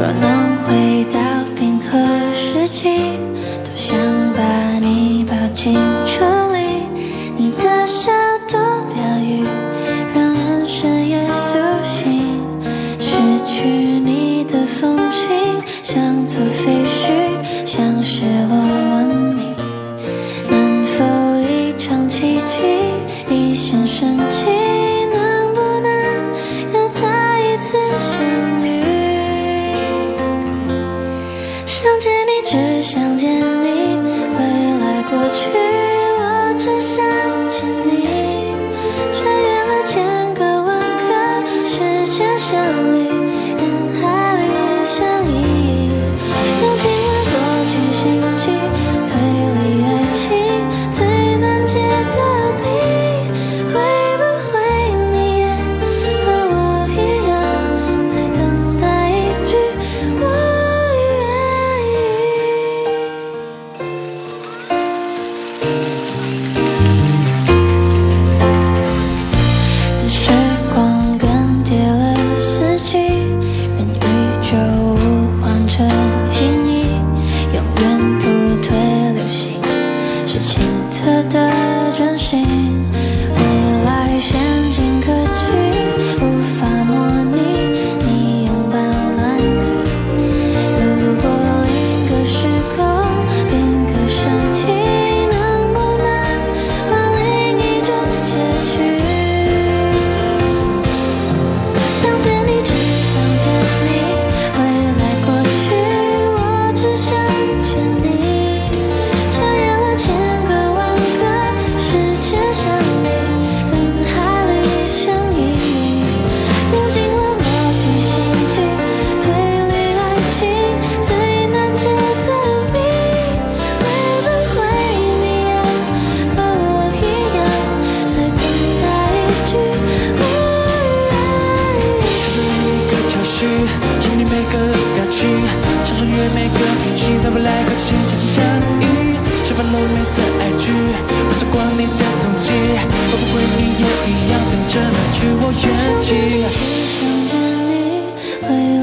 若能回到冰河时期，多想把你抱进处理。你的笑多疗愈，让眼神也苏醒。失去你的风景，像座废墟，像失落文明。能否一场奇迹，一线生机？能不能有再一次相遇？想见你，只想见你，未来过去，我只想见你。穿越了千个万个时间线里，人海里相依。用尽了逻辑心机，推理爱情最难解的谜。会不会你也和我一样，在等待一句我愿意？时光更迭了四季，任宇宙物换成心意，永远不退流行，是奇特的专心。未来先进科技无法模拟你拥抱暖意。如果另个时空，另个身体，能不能换另一种结局？想见你，只想见你，未来过去，我只想见你。穿越了千个万个时间线里，人海里相依。用尽了逻辑心机，推理爱情最难解的谜。会不会你也和我一样，在等待一句我愿意？ 像是每个潮汐，经历每个表情，想穿越每个天气，在未来和之间渐次相遇。是否漏美的爱剧，不错过你的踪迹，会不会你也一样等着那句我愿想见你， 意？ 只想见你，未